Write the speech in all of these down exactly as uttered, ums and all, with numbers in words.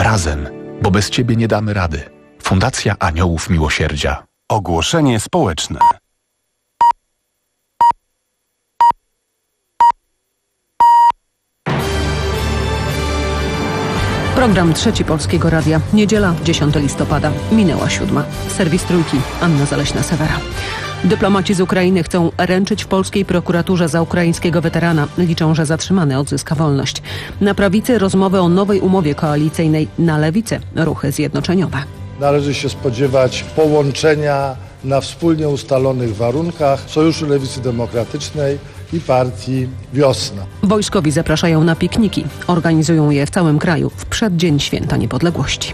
Razem, bo bez Ciebie nie damy rady. Fundacja Aniołów Miłosierdzia. Ogłoszenie społeczne. Program Trzeci Polskiego Radia. Niedziela, dziesiątego listopada. Minęła siódma. Serwis Trójki. Anna Zaleśna-Sewera. Dyplomaci z Ukrainy chcą ręczyć w polskiej prokuraturze za ukraińskiego weterana. Liczą, że zatrzymany odzyska wolność. Na prawicy rozmowy o nowej umowie koalicyjnej. Na lewicy ruchy zjednoczeniowe. Należy się spodziewać połączenia na wspólnie ustalonych warunkach Sojuszu Lewicy Demokratycznej i Partii Wiosna. Wojskowi zapraszają na pikniki. Organizują je w całym kraju w przeddzień Święta Niepodległości.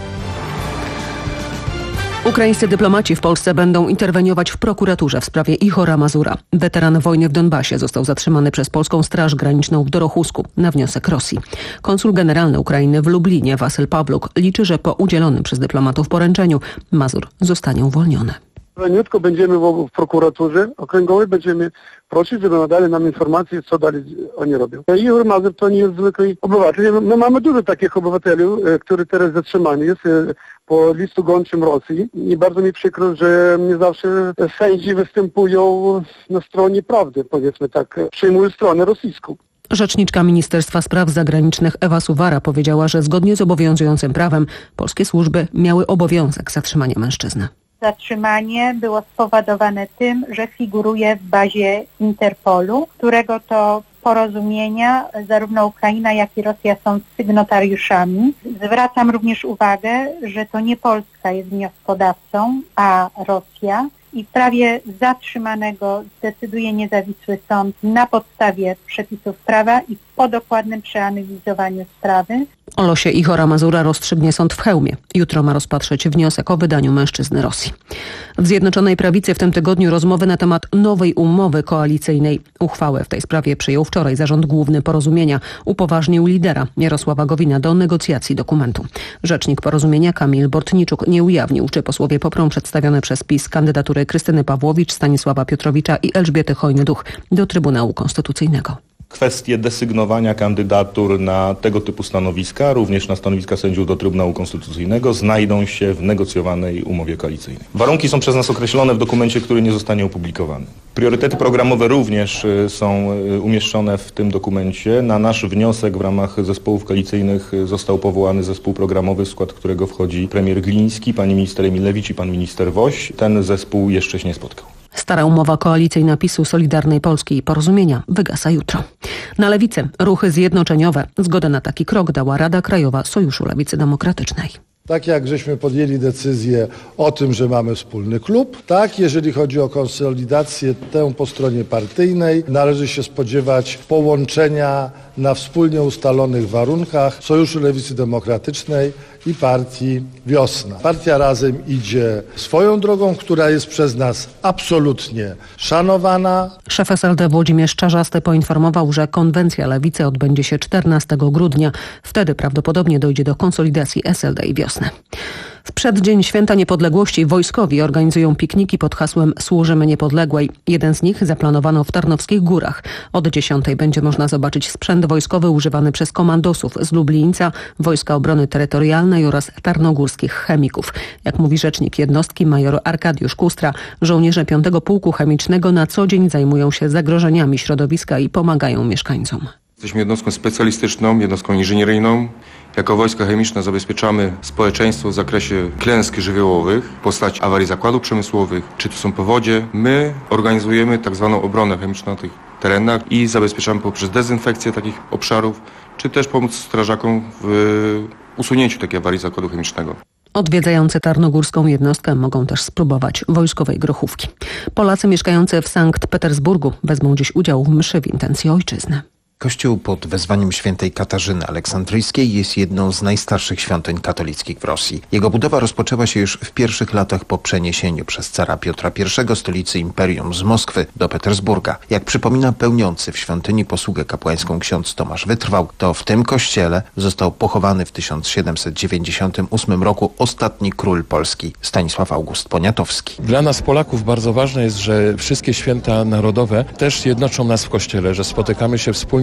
Ukraińscy dyplomaci w Polsce będą interweniować w prokuraturze w sprawie Ihora Mazura. Weteran wojny w Donbasie został zatrzymany przez polską Straż Graniczną w Dorochusku na wniosek Rosji. Konsul generalny Ukrainy w Lublinie, Wasyl Pawluk, liczy, że po udzielonym przez dyplomatów poręczeniu Mazur zostanie uwolniony. Niedługo będziemy w prokuraturze okręgowej, będziemy prosić, żeby nadali nam informacje, co dalej oni robią. Ihor Mazur to nie jest zwykły obywatel. My mamy dużo takich obywateli, którzy teraz zatrzymani jest po listu gończym Rosji. I bardzo mi przykro, że nie zawsze sędzi występują na stronie prawdy, powiedzmy tak, przyjmują stronę rosyjską. Rzeczniczka Ministerstwa Spraw Zagranicznych Ewa Suwara powiedziała, że zgodnie z obowiązującym prawem polskie służby miały obowiązek zatrzymania mężczyzny. Zatrzymanie było spowodowane tym, że figuruje w bazie Interpolu, którego to porozumienia zarówno Ukraina, jak i Rosja są sygnatariuszami. Zwracam również uwagę, że to nie Polska jest wnioskodawcą, a Rosja. I w sprawie zatrzymanego zdecyduje niezawisły sąd na podstawie przepisów prawa i po dokładnym przeanalizowaniu sprawy. O losie Ihora Mazura rozstrzygnie sąd w Chełmie. Jutro ma rozpatrzeć wniosek o wydaniu mężczyzny Rosji. W Zjednoczonej Prawicy w tym tygodniu rozmowy na temat nowej umowy koalicyjnej. Uchwałę w tej sprawie przyjął wczoraj Zarząd Główny Porozumienia. Upoważnił lidera Jarosława Gowina do negocjacji dokumentu. Rzecznik Porozumienia Kamil Bortniczuk nie ujawnił, czy posłowie poprą przedstawione przez PiS kandydatury Krystyny Pawłowicz, Stanisława Piotrowicza i Elżbiety Chojny-Duch do Trybunału Konstytucyjnego. Kwestie desygnowania kandydatur na tego typu stanowiska, również na stanowiska sędziów do Trybunału Konstytucyjnego, znajdą się w negocjowanej umowie koalicyjnej. Warunki są przez nas określone w dokumencie, który nie zostanie opublikowany. Priorytety programowe również są umieszczone w tym dokumencie. Na nasz wniosek w ramach zespołów koalicyjnych został powołany zespół programowy, w skład którego wchodzi premier Gliński, pani minister Emilewicz i pan minister Woś. Ten zespół jeszcze się nie spotkał. Stara umowa koalicyjna PiSu, Solidarnej Polski i Porozumienia wygasa jutro. Na lewicy ruchy zjednoczeniowe. Zgodę na taki krok dała Rada Krajowa Sojuszu Lewicy Demokratycznej. Tak jak żeśmy podjęli decyzję o tym, że mamy wspólny klub, tak jeżeli chodzi o konsolidację tę po stronie partyjnej, należy się spodziewać połączenia na wspólnie ustalonych warunkach Sojuszu Lewicy Demokratycznej i Partii Wiosna. Partia Razem idzie swoją drogą, która jest przez nas absolutnie szanowana. Szef S L D Włodzimierz Czarzasty poinformował, że konwencja Lewicy odbędzie się czternastego grudnia. Wtedy prawdopodobnie dojdzie do konsolidacji S L D i Wiosny. W przeddzień Święta Niepodległości wojskowi organizują pikniki pod hasłem Służymy Niepodległej. Jeden z nich zaplanowano w Tarnowskich Górach. Od dziesiątej będzie można zobaczyć sprzęt wojskowy używany przez komandosów z Lublińca, Wojska Obrony Terytorialnej oraz tarnogórskich chemików. Jak mówi rzecznik jednostki major Arkadiusz Kustra, żołnierze piątego Pułku Chemicznego na co dzień zajmują się zagrożeniami środowiska i pomagają mieszkańcom. Jesteśmy jednostką specjalistyczną, jednostką inżynieryjną. Jako Wojska Chemiczne zabezpieczamy społeczeństwo w zakresie klęsk żywiołowych, w postaci awarii zakładów przemysłowych, czy to są powodzie. My organizujemy tak zwaną obronę chemiczną na tych terenach i zabezpieczamy poprzez dezynfekcję takich obszarów, czy też pomóc strażakom w usunięciu takiej awarii zakładu chemicznego. Odwiedzający tarnogórską jednostkę mogą też spróbować wojskowej grochówki. Polacy mieszkający w Sankt Petersburgu wezmą dziś udział w mszy w intencji ojczyzny. Kościół pod wezwaniem świętej Katarzyny Aleksandryjskiej jest jedną z najstarszych świątyń katolickich w Rosji. Jego budowa rozpoczęła się już w pierwszych latach po przeniesieniu przez cara Piotra Pierwszego stolicy imperium z Moskwy do Petersburga. Jak przypomina pełniący w świątyni posługę kapłańską ksiądz Tomasz Wytrwał, to w tym kościele został pochowany w tysiąc siedemset dziewięćdziesiątym ósmym roku ostatni król Polski, Stanisław August Poniatowski. Dla nas Polaków bardzo ważne jest, że wszystkie święta narodowe też jednoczą nas w kościele, że spotykamy się wspólnie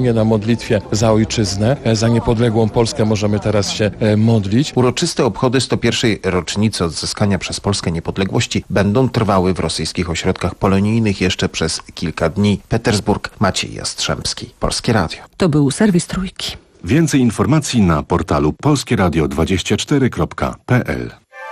wspólnie na modlitwie za ojczyznę, za niepodległą Polskę możemy teraz się modlić. Uroczyste obchody sto pierwszej rocznicy odzyskania przez Polskę niepodległości będą trwały w rosyjskich ośrodkach polonijnych jeszcze przez kilka dni. Petersburg, Maciej Jastrzębski, Polskie Radio. To był serwis Trójki. Więcej informacji na portalu polskie radio dwadzieścia cztery kropka p l.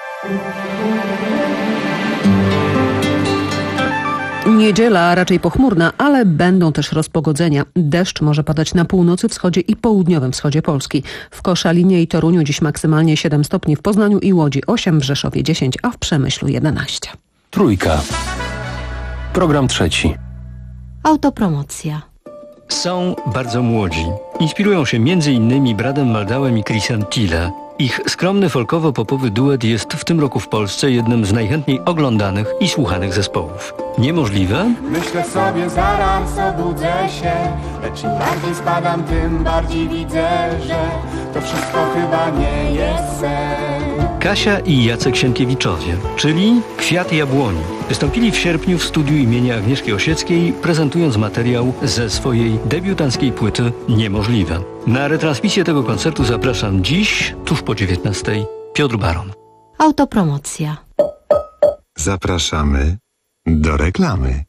Niedziela raczej pochmurna, ale będą też rozpogodzenia. Deszcz może padać na północy, wschodzie i południowym wschodzie Polski. W Koszalinie i Toruniu dziś maksymalnie siedem stopni, w Poznaniu i Łodzi osiem, w Rzeszowie dziesięć, a w Przemyślu jedenaście. Trójka. Program trzeci. Autopromocja. Są bardzo młodzi. Inspirują się między innymi Bradem Maldałem i Chrisem Tille. Ich skromny folkowo-popowy duet jest w tym roku w Polsce jednym z najchętniej oglądanych i słuchanych zespołów. Niemożliwe? Myślę sobie, zaraz obudzę się, lecz im bardziej spadam, tym bardziej widzę, że to wszystko chyba nie jest sen. Kasia i Jacek Sienkiewiczowie, czyli Kwiat Jabłoni, wystąpili w sierpniu w studiu imienia Agnieszki Osieckiej, prezentując materiał ze swojej debiutanckiej płyty Niemożliwe. Na retransmisję tego koncertu zapraszam dziś, tuż po dziewiętnastej, Piotr Baron. Autopromocja. Zapraszamy do reklamy.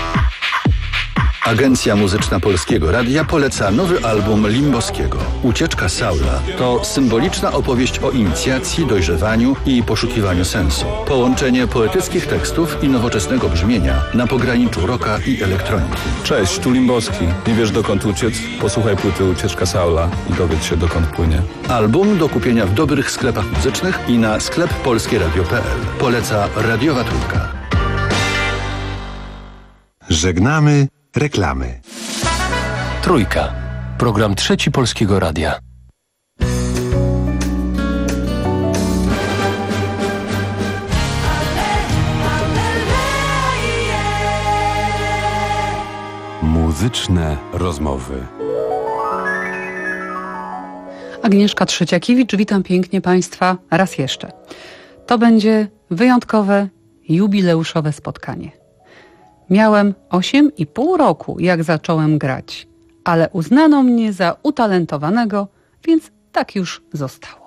Agencja Muzyczna Polskiego Radia poleca nowy album Limboskiego. Ucieczka Saula to symboliczna opowieść o inicjacji, dojrzewaniu i poszukiwaniu sensu. Połączenie poetyckich tekstów i nowoczesnego brzmienia na pograniczu rocka i elektroniki. Cześć, tu Limboski. Nie wiesz dokąd uciec? Posłuchaj płyty Ucieczka Saula i dowiedz się dokąd płynie. Album do kupienia w dobrych sklepach muzycznych i na sklep polskieradio kropka p l. Poleca Radiowa Trójka. Żegnamy reklamy. Trójka. Program trzeci Polskiego Radia. Muzyczne rozmowy. Agnieszka Trzeciakiewicz, witam pięknie Państwa raz jeszcze. To będzie wyjątkowe, jubileuszowe spotkanie. Miałem osiem i pół roku, jak zacząłem grać, ale uznano mnie za utalentowanego, więc tak już zostało.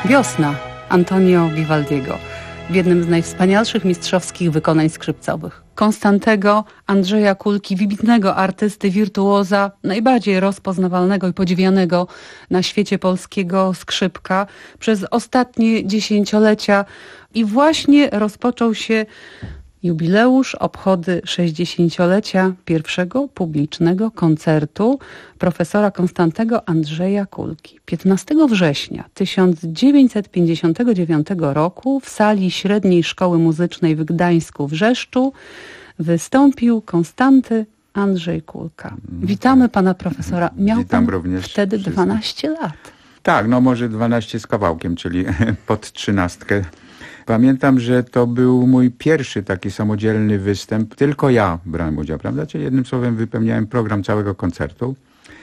Wiosna Antonio Vivaldiego w jednym z najwspanialszych mistrzowskich wykonań skrzypcowych. Konstantego Andrzeja Kulki, wybitnego artysty, wirtuoza, najbardziej rozpoznawalnego i podziwianego na świecie polskiego skrzypka przez ostatnie dziesięciolecia. I właśnie rozpoczął się jubileusz, obchody sześćdziesięciolecia pierwszego publicznego koncertu profesora Konstantego Andrzeja Kulki. piętnastego września tysiąc dziewięćset pięćdziesiątego dziewiątego roku w sali Średniej Szkoły Muzycznej w Gdańsku w Rzeszczu wystąpił Konstanty Andrzej Kulka. Witamy pana profesora. Miał Witam pan również wtedy wszystkich. dwanaście lat. Tak, no może dwanaście z kawałkiem, czyli pod trzynastkę. Pamiętam, że to był mój pierwszy taki samodzielny występ. Tylko ja brałem udział, prawda? Czyli jednym słowem wypełniałem program całego koncertu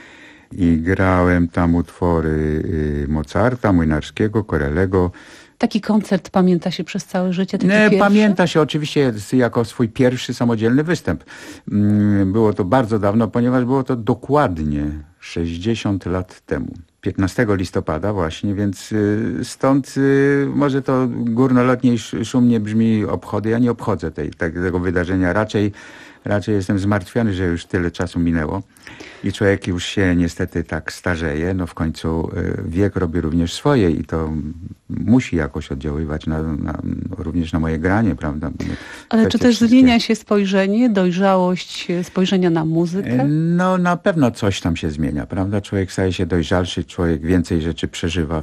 i grałem tam utwory Mozarta, Młynarskiego, Corellego. Taki koncert pamięta się przez całe życie? Taki Nie, pierwszy? pamięta się oczywiście jako swój pierwszy samodzielny występ. Było to bardzo dawno, ponieważ było to dokładnie sześćdziesiąt lat temu. piętnastego listopada właśnie, więc stąd może to górnolotnie i szumnie brzmi obchody. Ja nie obchodzę tej, tego wydarzenia. Raczej, raczej jestem zmartwiony, że już tyle czasu minęło i człowiek już się niestety tak starzeje. No w końcu wiek robi również swoje i to musi jakoś oddziaływać na, na, również na moje granie, prawda? Ale Takie czy też wszystkie... zmienia się spojrzenie, dojrzałość spojrzenia na muzykę? No na pewno coś tam się zmienia, prawda? Człowiek staje się dojrzalszy, człowiek więcej rzeczy przeżywa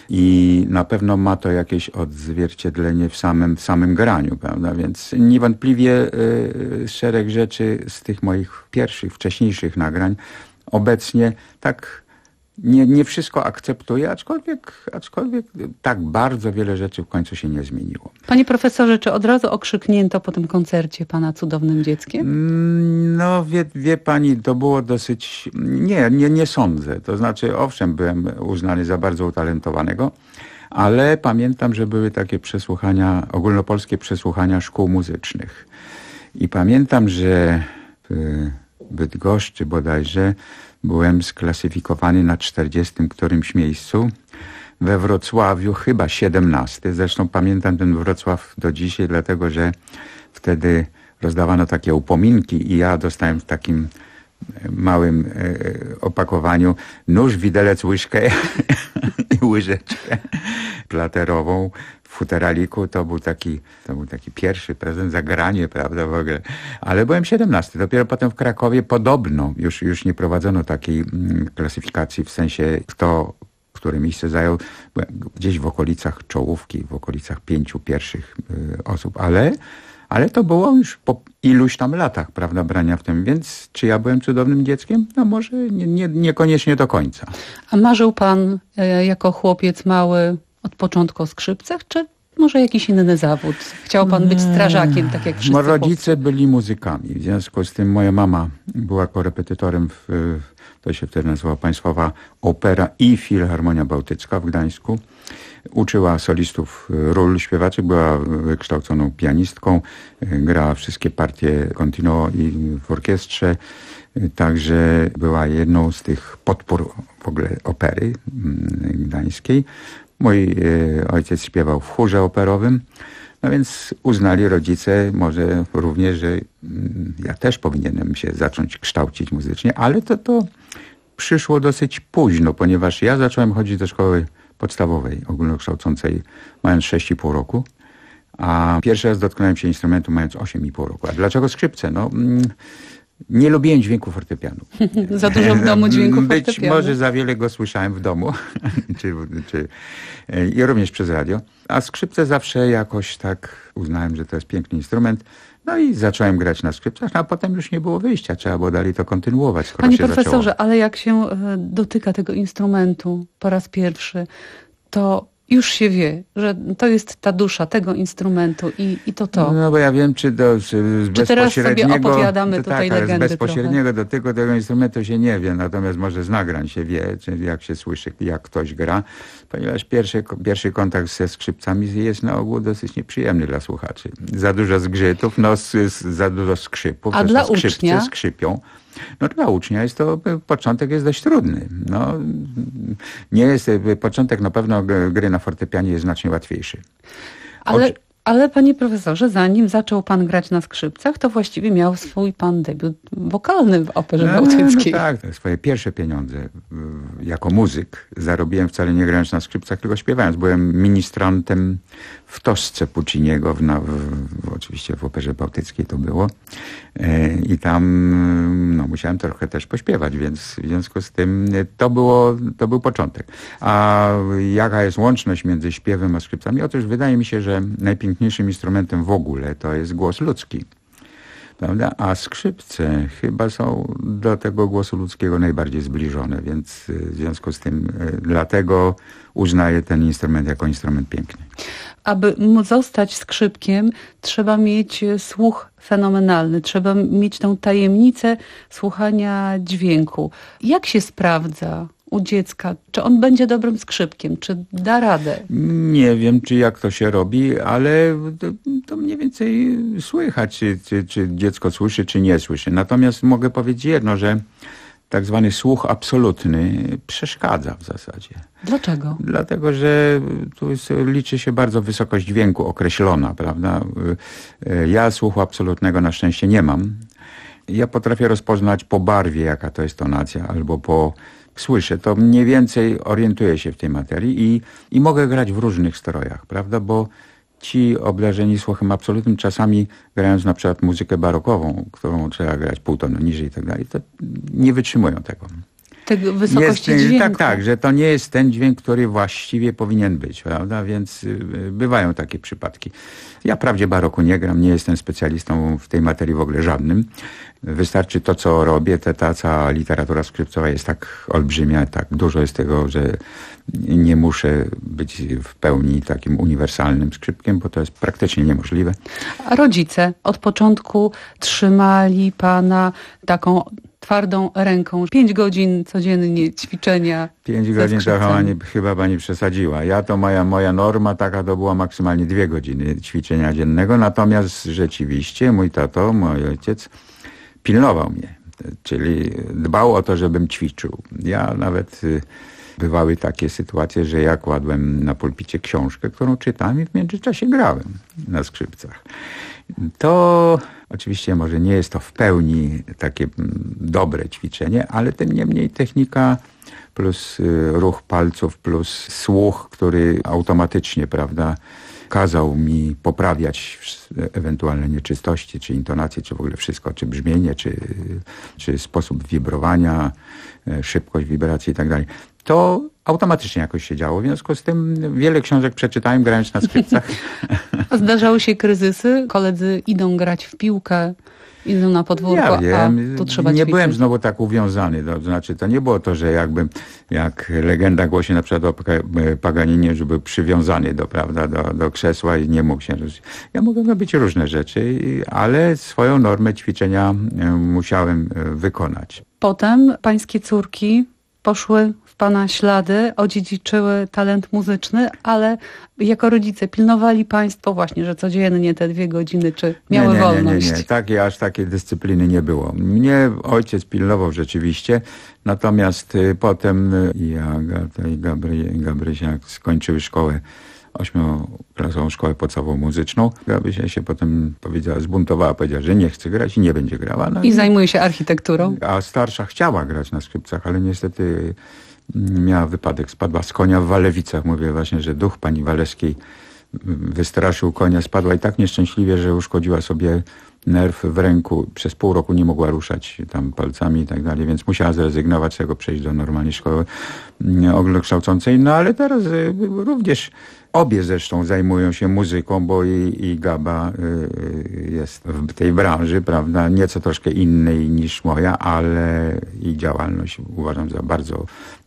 i na pewno ma to jakieś odzwierciedlenie w samym, w samym graniu, prawda? Więc niewątpliwie y, szereg rzeczy z tych moich pierwszych, wcześniejszych nagrań obecnie tak nie, nie wszystko akceptuję, aczkolwiek, aczkolwiek tak bardzo wiele rzeczy w końcu się nie zmieniło. Panie profesorze, czy od razu okrzyknięto po tym koncercie pana cudownym dzieckiem? No wie, wie pani, to było dosyć... Nie, nie, nie sądzę. To znaczy, owszem, byłem uznany za bardzo utalentowanego, ale pamiętam, że były takie przesłuchania, ogólnopolskie przesłuchania szkół muzycznych. I pamiętam, że w Bydgoszczy bodajże byłem sklasyfikowany na czterdziestym którymś miejscu. We Wrocławiu chyba siedemnasty. Zresztą pamiętam ten Wrocław do dzisiaj, dlatego że wtedy rozdawano takie upominki i ja dostałem w takim małym e, opakowaniu nóż, widelec, łyżkę i łyżeczkę platerową w futeraliku. To był taki, to był taki pierwszy prezent, zagranie, prawda, w ogóle. Ale byłem siedemnasty. Dopiero potem w Krakowie podobno już, już nie prowadzono takiej mm, klasyfikacji w sensie kto które miejsce zajął, gdzieś w okolicach czołówki, w okolicach pięciu pierwszych y, osób, ale Ale to było już po iluś tam latach, prawda, brania w tym. Więc czy ja byłem cudownym dzieckiem? No może nie, nie, niekoniecznie do końca. A marzył pan e, jako chłopiec mały od początku o skrzypcach, czy może jakiś inny zawód? Chciał pan być strażakiem, tak jak wszyscy? Rodzice byli muzykami. W związku z tym moja mama była korepetytorem, w, to się wtedy nazywała Państwowa Opera i Filharmonia Bałtycka w Gdańsku. Uczyła solistów ról śpiewaczych, była wykształconą pianistką, grała wszystkie partie continuo i w orkiestrze, także była jedną z tych podpór w ogóle opery gdańskiej. Mój ojciec śpiewał w chórze operowym, no więc uznali rodzice może również, że ja też powinienem się zacząć kształcić muzycznie, ale to, to przyszło dosyć późno, ponieważ ja zacząłem chodzić do szkoły podstawowej, ogólnokształcącej, mając sześć i pół roku, a pierwszy raz dotknąłem się instrumentu mając osiem i pół roku. A dlaczego skrzypce? No, nie lubiłem dźwięku fortepianu. Za dużo w domu dźwięku Być fortepianu. może za wiele go słyszałem w domu czy, czy, i również przez radio. A skrzypce zawsze jakoś tak uznałem, że to jest piękny instrument. No i zacząłem grać na skrzypcach, a potem już nie było wyjścia. Trzeba było dalej to kontynuować, skoro Panie się profesorze, zaczęło. ale jak się dotyka tego instrumentu po raz pierwszy, to już się wie, że to jest ta dusza tego instrumentu i, i to to. No bo ja wiem, czy do z, z Czy teraz bezpośredniego... sobie opowiadamy to, tutaj tak, ale legendy z bezpośredniego trochę. dotyku tego instrumentu się nie wie, natomiast może z nagrań się wie, czyli jak się słyszy, jak ktoś gra, ponieważ pierwszy, pierwszy kontakt ze skrzypcami jest na ogół dosyć nieprzyjemny dla słuchaczy. Za dużo zgrzytów, no, z, z, za dużo skrzypów. A zresztą dla skrzypce ucznia? skrzypią. no dla ucznia jest to, początek jest dość trudny. No, nie jest, początek na pewno gry na fortepianie jest znacznie łatwiejszy. Ale... Oczy... Ale panie profesorze, zanim zaczął pan grać na skrzypcach, to właściwie miał swój pan debiut wokalny w Operze Bałtyckiej. No, tak, to swoje pierwsze pieniądze jako muzyk zarobiłem wcale nie grając na skrzypcach, tylko śpiewając. Byłem ministrantem w Tosce Pucciniego, w, w, w, oczywiście w Operze Bałtyckiej to było. E, I tam no, musiałem trochę też pośpiewać, więc w związku z tym to, było, to był początek. A jaka jest łączność między śpiewem a skrzypcami? Otóż wydaje mi się, że najpiękniejszym instrumentem w ogóle to jest głos ludzki. Prawda? A skrzypce chyba są do tego głosu ludzkiego najbardziej zbliżone, więc w związku z tym dlatego uznaję ten instrument jako instrument piękny. Aby móc zostać skrzypkiem, trzeba mieć słuch fenomenalny, trzeba mieć tą tajemnicę słuchania dźwięku. Jak się sprawdza u dziecka? Czy on będzie dobrym skrzypkiem? Czy da radę? Nie wiem, czy jak to się robi, ale to, to mniej więcej słychać, czy, czy, czy dziecko słyszy, czy nie słyszy. Natomiast mogę powiedzieć jedno, że tak zwany słuch absolutny przeszkadza w zasadzie. Dlaczego? Dlatego, że tu jest, liczy się bardzo wysokość dźwięku określona, prawda? Ja słuchu absolutnego na szczęście nie mam. Ja potrafię rozpoznać po barwie, jaka to jest tonacja, albo po... Słyszę, to mniej więcej orientuję się w tej materii i, i mogę grać w różnych strojach, prawda? Bo ci obdarzeni słuchem absolutnym czasami grając na przykład muzykę barokową, którą trzeba grać pół tonu niżej i tak dalej, to nie wytrzymują tego. Tego wysokości jest, dźwięku. Tak, tak, że to nie jest ten dźwięk, który właściwie powinien być, prawda? Więc bywają takie przypadki. Ja wprawdzie baroku nie gram, nie jestem specjalistą w tej materii w ogóle żadnym. Wystarczy to, co robię, te, ta cała literatura skrzypcowa jest tak olbrzymia, tak dużo jest tego, że nie muszę być w pełni takim uniwersalnym skrzypkiem, bo to jest praktycznie niemożliwe. A rodzice od początku trzymali pana taką twardą ręką. Pięć godzin codziennie ćwiczenia. Pięć godzin to pani, chyba pani przesadziła. Ja to moja, moja norma taka to była maksymalnie dwie godziny ćwiczenia dziennego. Natomiast rzeczywiście mój tato, mój ojciec pilnował mnie. Czyli dbał o to, żebym ćwiczył. Ja nawet... Bywały takie sytuacje, że ja kładłem na pulpicie książkę, którą czytałem i w międzyczasie grałem na skrzypcach. To oczywiście może nie jest to w pełni takie dobre ćwiczenie, ale tym niemniej technika plus ruch palców plus słuch, który automatycznie, prawda, kazał mi poprawiać ewentualne nieczystości, czy intonacje, czy w ogóle wszystko, czy brzmienie, czy, czy sposób wibrowania, szybkość wibracji i tak dalej. To automatycznie jakoś się działo. W związku z tym wiele książek przeczytałem, grając na skrzypcach. A zdarzały się kryzysy? Koledzy idą grać w piłkę, idą na podwórko, ja wiem, a tu trzeba nie ćwiczyć. byłem znowu tak uwiązany. To znaczy, to nie było to, że jakby, jak legenda głosi na przykład o Paganinie, że był przywiązany do, prawda, do, do krzesła i nie mógł się ruszyć. Ja mogłem robić różne rzeczy, ale swoją normę ćwiczenia musiałem wykonać. Potem pańskie córki poszły w pana ślady, odziedziczyły talent muzyczny, ale jako rodzice pilnowali państwo właśnie, że codziennie te dwie godziny, czy miały nie, nie, wolność? Nie, nie, nie. Takie, aż takiej dyscypliny nie było. Mnie ojciec pilnował rzeczywiście, natomiast y, potem y, i Agata i Gabry, Gabrysia skończyły szkołę, ośmioklasową szkołę podstawową muzyczną. Gabrysia się potem powiedziała, zbuntowała, powiedziała, że nie chce grać i nie będzie grała. No I, i zajmuje się architekturą? A starsza chciała grać na skrzypcach, ale niestety miała wypadek, spadła z konia w Walewicach. Mówię właśnie, że duch pani Waleskiej wystraszył konia, spadła i tak nieszczęśliwie, że uszkodziła sobie nerw w ręku. Przez pół roku nie mogła ruszać tam palcami i tak dalej, więc musiała zrezygnować z tego, przejść do normalnej szkoły ogólnokształcącej. No ale teraz również obie zresztą zajmują się muzyką, bo i, i Gaba y, jest w tej branży, prawda, nieco troszkę innej niż moja, ale i działalność uważam za bardzo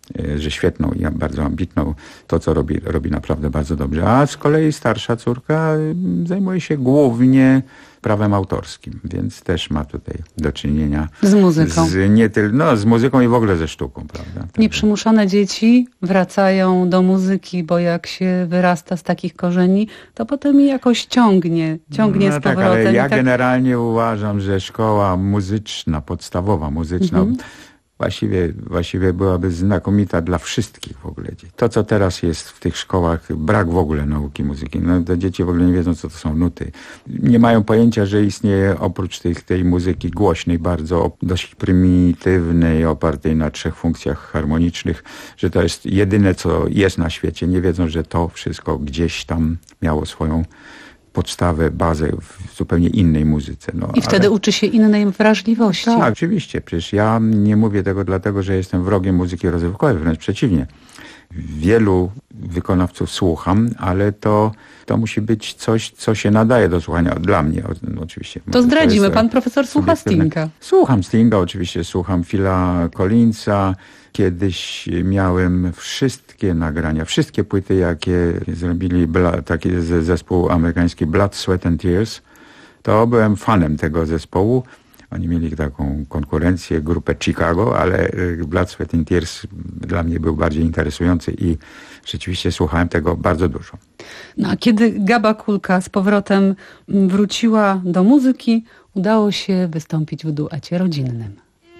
że świetną i bardzo ambitną. To, co robi, robi naprawdę bardzo dobrze. A z kolei starsza córka zajmuje się głównie prawem autorskim, więc też ma tutaj do czynienia z muzyką. Z, nie tyl, no, z muzyką i w ogóle ze sztuką, prawda? Tak. Nieprzymuszone dzieci wracają do muzyki, bo jak się wyrasta z takich korzeni, to potem jakoś ciągnie, ciągnie no z powrotem. Tak, ale ja tak... generalnie uważam, że szkoła muzyczna, podstawowa muzyczna, mhm. Właściwie, właściwie byłaby znakomita dla wszystkich w ogóle dzieci. To, co teraz jest w tych szkołach, brak w ogóle nauki muzyki. No, te dzieci w ogóle nie wiedzą, co to są nuty. Nie mają pojęcia, że istnieje oprócz tej, tej muzyki głośnej, bardzo dość prymitywnej, opartej na trzech funkcjach harmonicznych, że to jest jedyne, co jest na świecie. Nie wiedzą, że to wszystko gdzieś tam miało swoją podstawę, bazę w zupełnie innej muzyce. No, I wtedy ale... uczy się innej wrażliwości. Tak, oczywiście. Przecież ja nie mówię tego dlatego, że jestem wrogiem muzyki rozrywkowej, wręcz przeciwnie. Wielu wykonawców słucham, ale to, to musi być coś, co się nadaje do słuchania. Dla mnie no, oczywiście. To zdradzimy. To jest, Pan profesor słucha Stinga. Słucham Stinga, oczywiście. Słucham Phila Collinsa. Kiedyś miałem wszystkie nagrania, wszystkie płyty, jakie zrobili taki zespół amerykański Blood, Sweat and Tears. To byłem fanem tego zespołu. Oni mieli taką konkurencję, grupę Chicago, ale Blood, Sweat and Tears dla mnie był bardziej interesujący i rzeczywiście słuchałem tego bardzo dużo. No a kiedy Gaba Kulka z powrotem wróciła do muzyki, udało się wystąpić w duecie rodzinnym.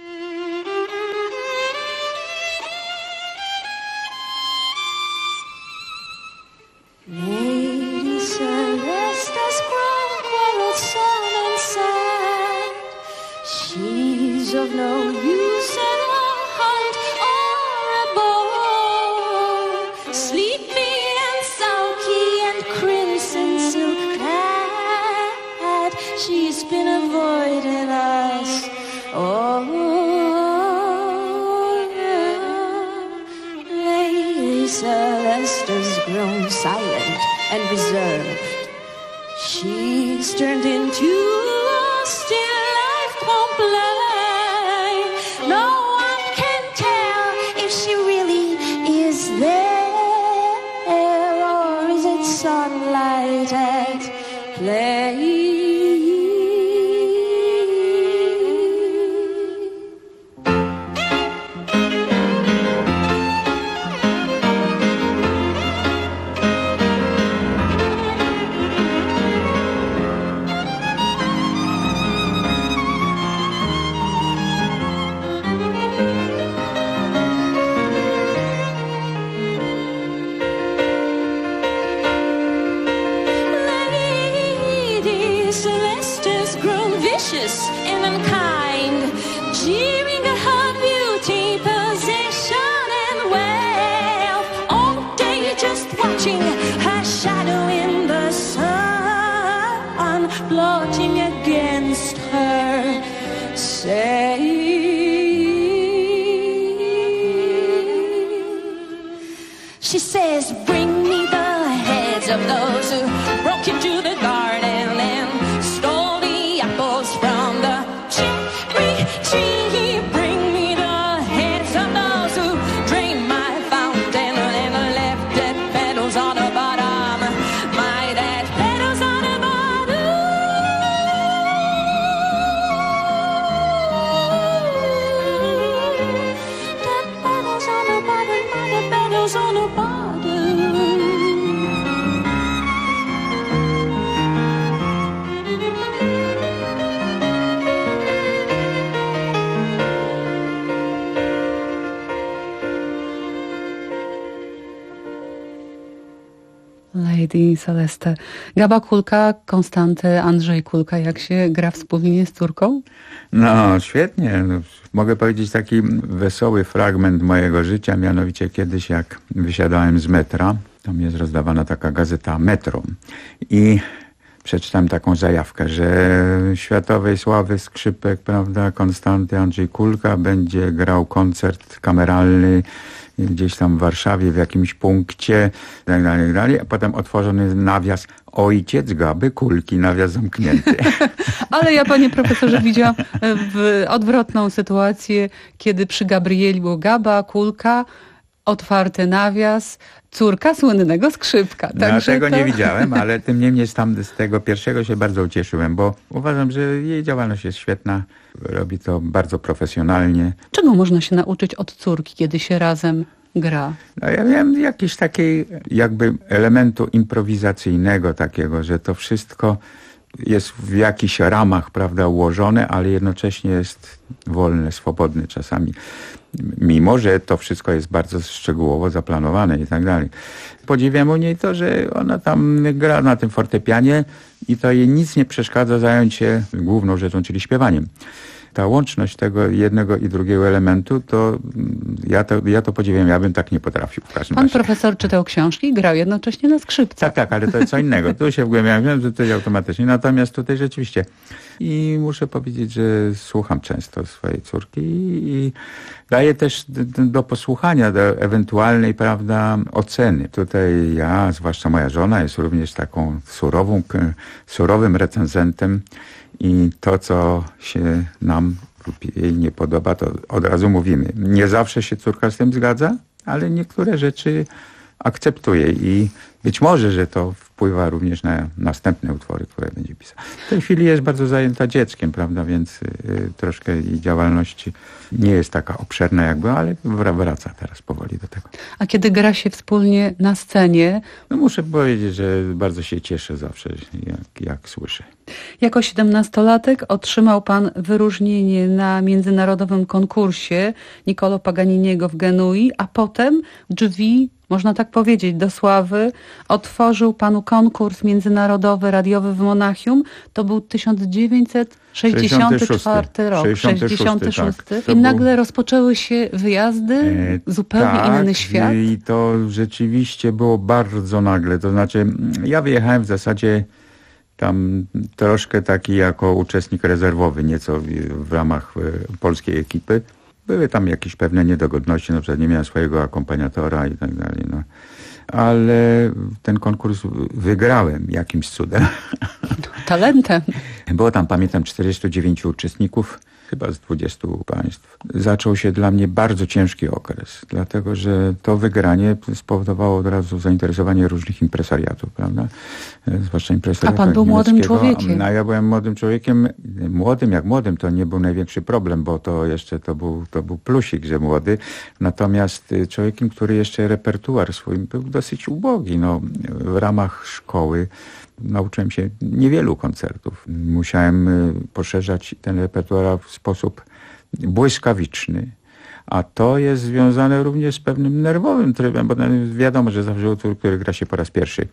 Lady Celesta's grown quarrelsome and sad. She's of no use in a hunt or a ball. Sleepy and sulky and crimson silk clad, she's been avoiding us. Oh, Lady Celesta's grown silent and reserved. She's turned into a still life complaint. No one can tell if she really is there, or is it sunlight at play? And unkind, jeering at her beauty, position and wealth, all day just watching her shadow in the sun, plotting against her, say she says, bring me the heads of those who broke into the garden and stole the apples from the cherry tree. Bring me the heads of those who drained my fountain and left dead petals on the bottom. My dead petals on the bottom. Dead petals on the bottom. My dead petals on the bottom. Lady Celeste. Gaba Kulka, Konstanty, Andrzej Kulka. Jak się gra wspólnie z córką? No, świetnie. Mogę powiedzieć taki wesoły fragment mojego życia, mianowicie kiedyś jak wysiadałem z metra, tam jest rozdawana taka gazeta Metro i przeczytałem taką zajawkę, że światowej sławy skrzypek, prawda, Konstanty Andrzej Kulka będzie grał koncert kameralny gdzieś tam w Warszawie, w jakimś punkcie, tak dalej, tak dalej. A potem otworzony nawias ojciec Gaby Kulki, nawias zamknięty. Ale ja, panie profesorze, widziałam w odwrotną sytuację, kiedy przy Gabrieli było Gaba, Kulka otwarty nawias, córka słynnego skrzypka. No, Także tego to... nie widziałem, ale tym niemniej z, tam, z tego pierwszego się bardzo ucieszyłem, bo uważam, że jej działalność jest świetna, robi to bardzo profesjonalnie. Czego można się nauczyć od córki, kiedy się razem gra? No ja miałem jakiś taki jakby elementu improwizacyjnego takiego, że to wszystko jest w jakichś ramach, prawda, ułożone, ale jednocześnie jest wolne, swobodne czasami. Mimo że to wszystko jest bardzo szczegółowo zaplanowane i tak dalej. Podziwiam u niej to, że ona tam gra na tym fortepianie i to jej nic nie przeszkadza zająć się główną rzeczą, czyli śpiewaniem. Ta łączność tego jednego i drugiego elementu, to ja to, ja to podziwiam, ja bym tak nie potrafił w każdym Pan razie. profesor czytał książki i grał jednocześnie na skrzypcu. Tak, tak, ale to jest co innego. Tu się wgłębiałem, że to jest automatycznie. Natomiast tutaj rzeczywiście. I muszę powiedzieć, że słucham często swojej córki i daję też do, do posłuchania, do ewentualnej, prawda, oceny. Tutaj ja, zwłaszcza moja żona, jest również taką surową, surowym recenzentem i to, co się nam lub jej nie podoba, to od razu mówimy. Nie zawsze się córka z tym zgadza, ale niektóre rzeczy akceptuje i być może, że to wpływa również na następne utwory, które będzie pisał. W tej chwili jest bardzo zajęta dzieckiem, prawda, więc y, troszkę jej działalność nie jest taka obszerna jakby, ale wraca teraz powoli do tego. A kiedy gra się wspólnie na scenie? No muszę powiedzieć, że bardzo się cieszę zawsze, jak, jak słyszę. Jako siedemnastolatek otrzymał pan wyróżnienie na międzynarodowym konkursie Niccolò Paganiniego w Genui, a potem drzwi, można tak powiedzieć, do sławy otworzył panu konkurs międzynarodowy radiowy w Monachium. To był tysiąc dziewięćset sześćdziesiąty czwarty rok. sześćdziesiąty szósty Tak. I nagle był... rozpoczęły się wyjazdy, e, zupełnie tak, inny świat. I to rzeczywiście było bardzo nagle. To znaczy, ja wyjechałem w zasadzie tam troszkę taki jako uczestnik rezerwowy, nieco w ramach polskiej ekipy. Były tam jakieś pewne niedogodności, na przykład nie miałem swojego akompaniatora i tak dalej. No. Ale ten konkurs wygrałem jakimś cudem. Talentem. Było tam, pamiętam, czterdziestu dziewięciu uczestników, chyba z dwudziestu państw. Zaczął się dla mnie bardzo ciężki okres, dlatego że to wygranie spowodowało od razu zainteresowanie różnych impresariatów, prawda? Zwłaszcza impresariatów. A pan był młodym człowiekiem. A ja byłem młodym człowiekiem. Młodym jak młodym to nie był największy problem, bo to jeszcze to był, to był plusik, że młody. Natomiast człowiekiem, który jeszcze repertuar swój był dosyć ubogi. No, w ramach szkoły nauczyłem się niewielu koncertów. Musiałem poszerzać ten repertuar w sposób błyskawiczny. A to jest związane również z pewnym nerwowym trybem, bo wiadomo, że zawsze utwór, który gra się po raz pierwszy,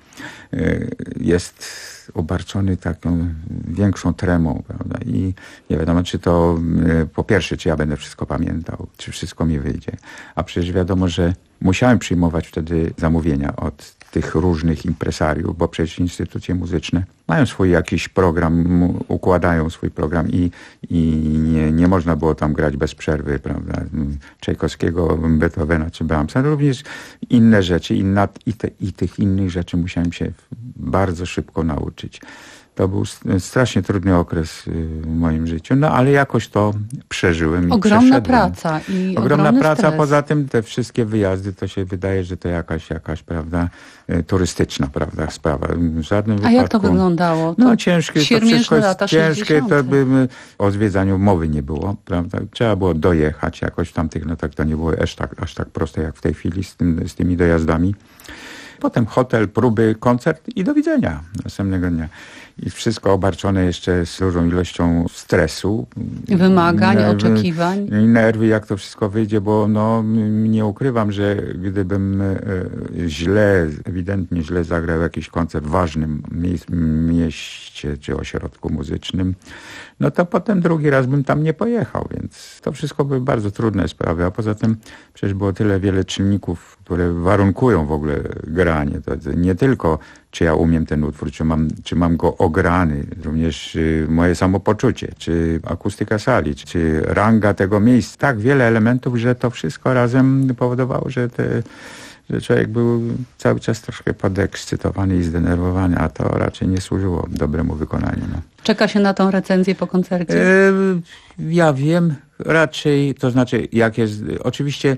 jest obarczony taką większą tremą, prawda? I nie wiadomo, czy to po pierwsze, czy ja będę wszystko pamiętał, czy wszystko mi wyjdzie. A przecież wiadomo, że musiałem przyjmować wtedy zamówienia od tych różnych impresariów, bo przecież instytucje muzyczne mają swój jakiś program, układają swój program i, i nie, nie można było tam grać bez przerwy, prawda? Czajkowskiego, Beethovena czy Brahmsa, również inne rzeczy inna, i, te, i tych innych rzeczy musiałem się bardzo szybko nauczyć. To był strasznie trudny okres w moim życiu, no ale jakoś to przeżyłem i Ogromna przeszedłem. praca i Ogromna praca, stres. Poza tym te wszystkie wyjazdy, to się wydaje, że to jakaś, jakaś prawda, turystyczna, prawda, sprawa. W żadnym A wypadku. jak to wyglądało? To no ciężkie, to wszystko jest lata ciężkie, sześćdziesiąte. to by o zwiedzaniu mowy nie było, prawda. Trzeba było dojechać jakoś w tamtych, no tak to nie było aż tak, aż tak proste jak w tej chwili z, tym, z tymi dojazdami. Potem hotel, próby, koncert i do widzenia następnego dnia. I wszystko obarczone jeszcze z dużą ilością stresu. Wymagań, nerwy, oczekiwań. I nerwy, jak to wszystko wyjdzie, bo no, nie ukrywam, że gdybym źle, ewidentnie źle zagrał jakiś koncert w ważnym mie- mieście czy ośrodku muzycznym, no to potem drugi raz bym tam nie pojechał, więc to wszystko były bardzo trudne sprawy, a poza tym przecież było tyle wiele czynników, które warunkują w ogóle granie. To nie tylko czy ja umiem ten utwór, czy mam, czy mam go ograny, również y, moje samopoczucie, czy akustyka sali, czy, czy ranga tego miejsca. Tak wiele elementów, że to wszystko razem powodowało, że, te, że człowiek był cały czas troszkę podekscytowany i zdenerwowany, a to raczej nie służyło dobremu wykonaniu. No. Czeka się na tą recenzję po koncercie? E, ja wiem, raczej, to znaczy jak jest, oczywiście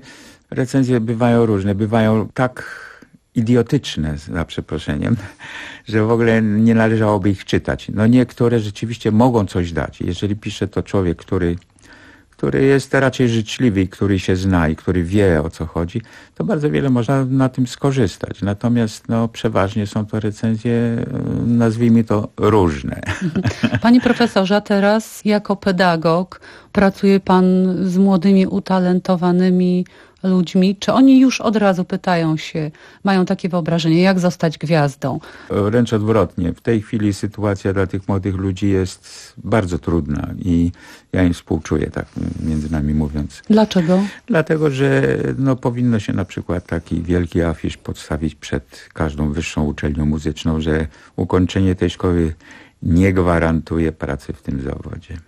recenzje bywają różne, bywają tak idiotyczne, za przeproszeniem, że w ogóle nie należałoby ich czytać. No niektóre rzeczywiście mogą coś dać. Jeżeli pisze to człowiek, który, który jest raczej życzliwy i który się zna i który wie, o co chodzi, to bardzo wiele można na tym skorzystać. Natomiast no, przeważnie są to recenzje, nazwijmy to, różne. Panie profesorze, a teraz jako pedagog pracuje pan z młodymi, utalentowanymi ludźmi. Czy oni już od razu pytają się, mają takie wyobrażenie, jak zostać gwiazdą? Wręcz odwrotnie. W tej chwili sytuacja dla tych młodych ludzi jest bardzo trudna i ja im współczuję, tak między nami mówiąc. Dlaczego? Dlatego, że no, powinno się na przykład taki wielki afisz podstawić przed każdą wyższą uczelnią muzyczną, że ukończenie tej szkoły nie gwarantuje pracy w tym zawodzie.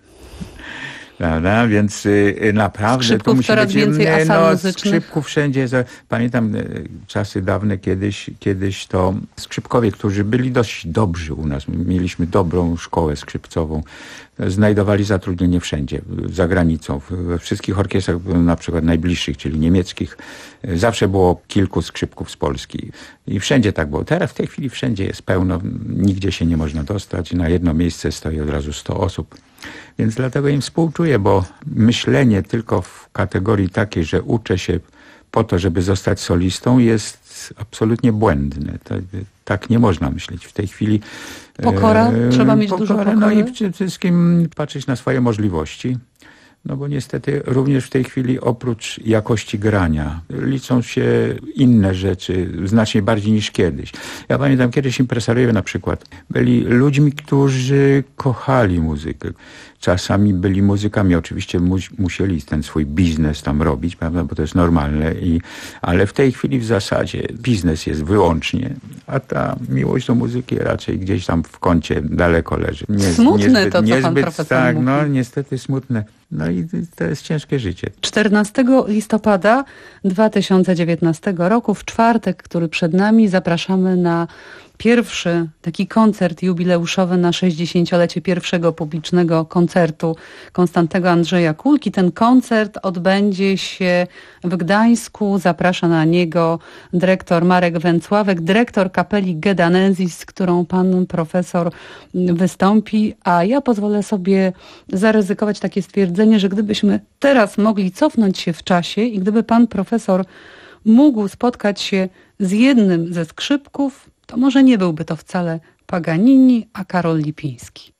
Prawda? Więc y, naprawdę skrzypków to musi coraz być więcej y, asal no, muzycznych. Skrzypków wszędzie. Pamiętam y, czasy dawne kiedyś, kiedyś to skrzypkowie, którzy byli dość dobrzy u nas. Mieliśmy dobrą szkołę skrzypcową. Znajdowali zatrudnienie wszędzie, za granicą, we wszystkich orkiestrach, na przykład najbliższych, czyli niemieckich. Zawsze było kilku skrzypków z Polski. I wszędzie tak było. Teraz w tej chwili wszędzie jest pełno, nigdzie się nie można dostać. Na jedno miejsce stoi od razu sto osób. Więc dlatego im współczuję, bo myślenie tylko w kategorii takiej, że uczę się po to, żeby zostać solistą, jest absolutnie błędne. To, tak nie można myśleć w tej chwili. Pokora? E, Trzeba mieć pokora, dużo pokory? No i przede wszystkim patrzeć na swoje możliwości. No bo niestety również w tej chwili oprócz jakości grania liczą się inne rzeczy znacznie bardziej niż kiedyś. Ja pamiętam, kiedyś impresarowie na przykład byli ludźmi, którzy kochali muzykę. Czasami byli muzykami, oczywiście mu, musieli ten swój biznes tam robić, prawda, bo to jest normalne, i, ale w tej chwili w zasadzie biznes jest wyłącznie, a ta miłość do muzyki raczej gdzieś tam w kącie daleko leży. Nie, smutne niezbyt, to, co niezbyt, pan profesor tak, mówi. no niestety smutne. No i to jest ciężkie życie. czternastego listopada dwa tysiące dziewiętnastego roku, w czwartek, który przed nami, zapraszamy na pierwszy taki koncert jubileuszowy na sześćdziesięciolecie pierwszego publicznego koncertu Konstantego Andrzeja Kulki. Ten koncert odbędzie się w Gdańsku. Zaprasza na niego dyrektor Marek Węcławek, dyrektor kapeli Gedanensis, z którą pan profesor wystąpi. A ja pozwolę sobie zaryzykować takie stwierdzenie, że gdybyśmy teraz mogli cofnąć się w czasie i gdyby pan profesor mógł spotkać się z jednym ze skrzypków, to może nie byłby to wcale Paganini, a Karol Lipiński.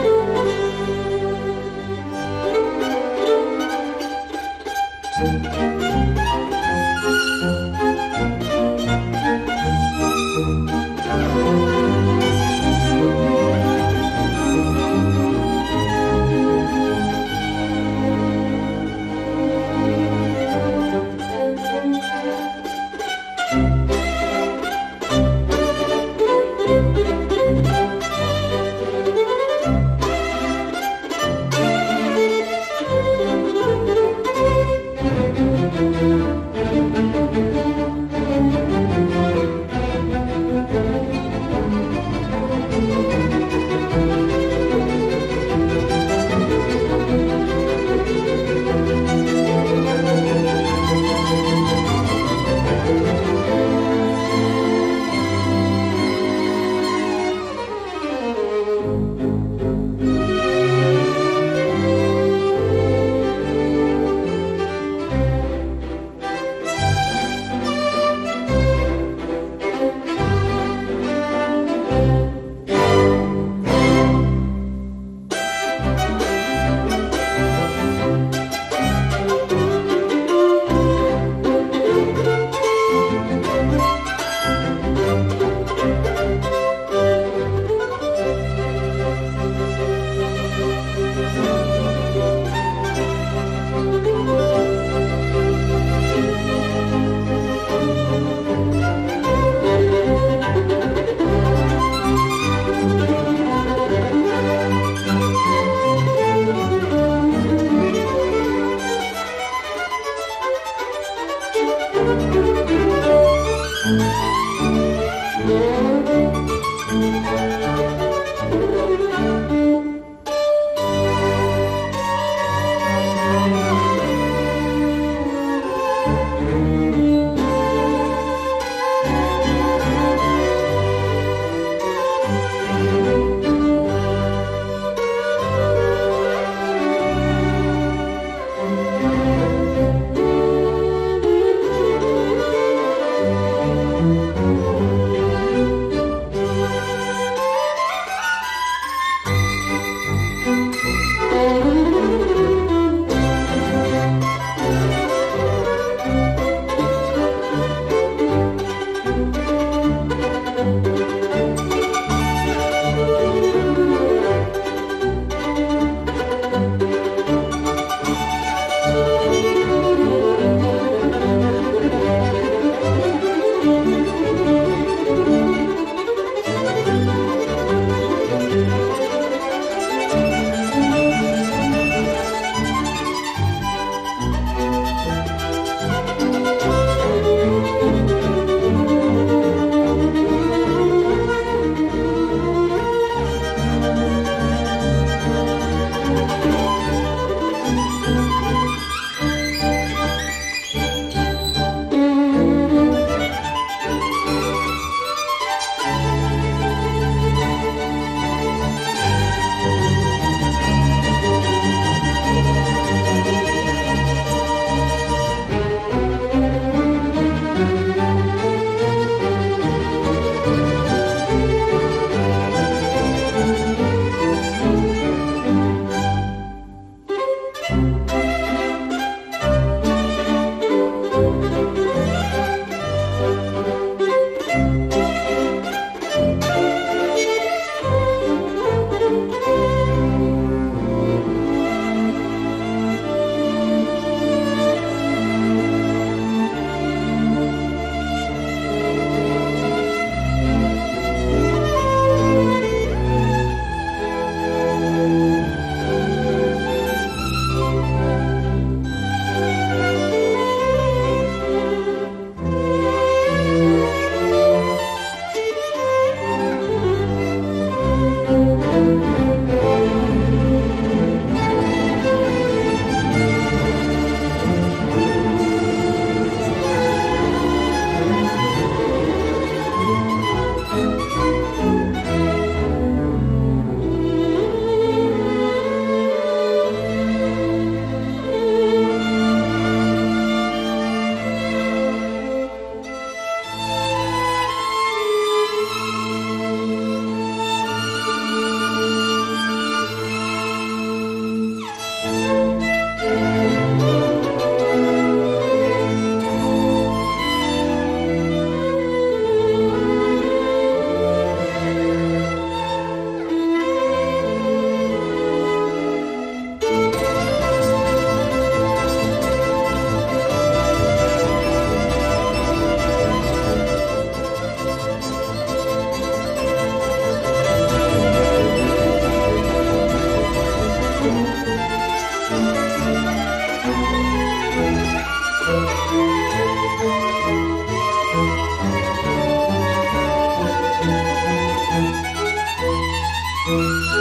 Thank you.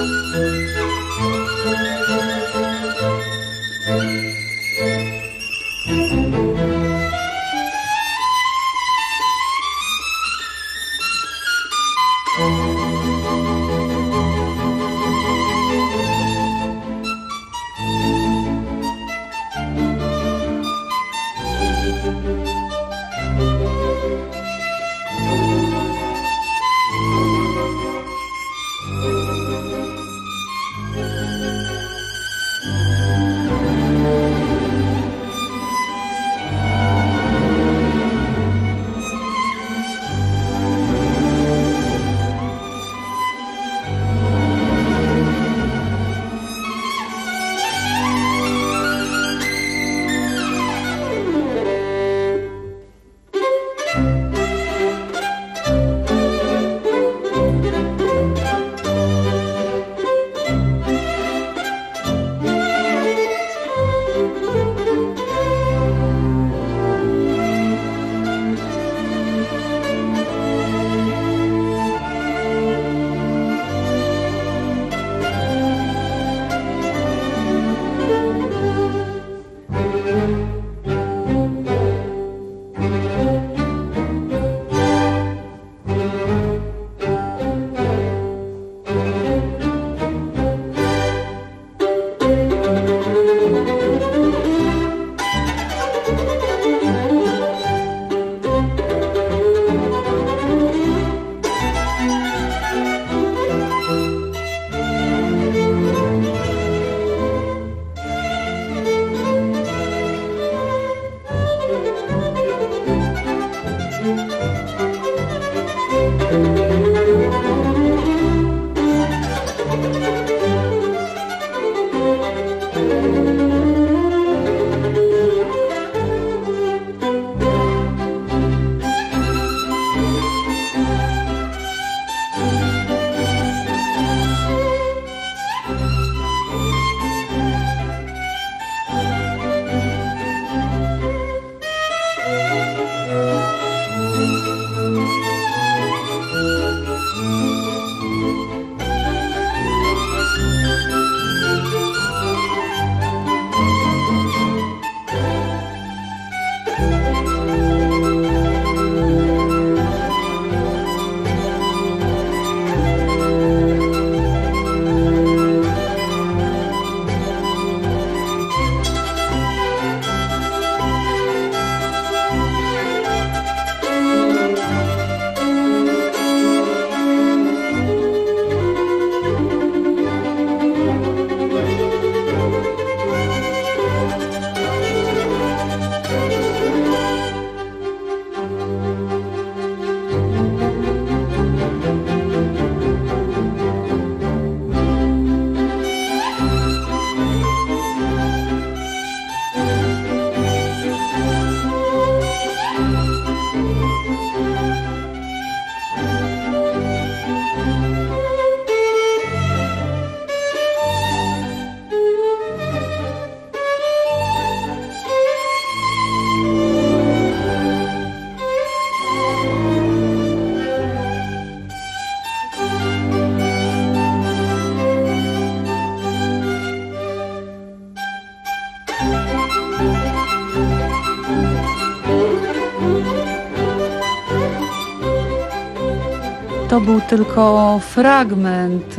To był tylko fragment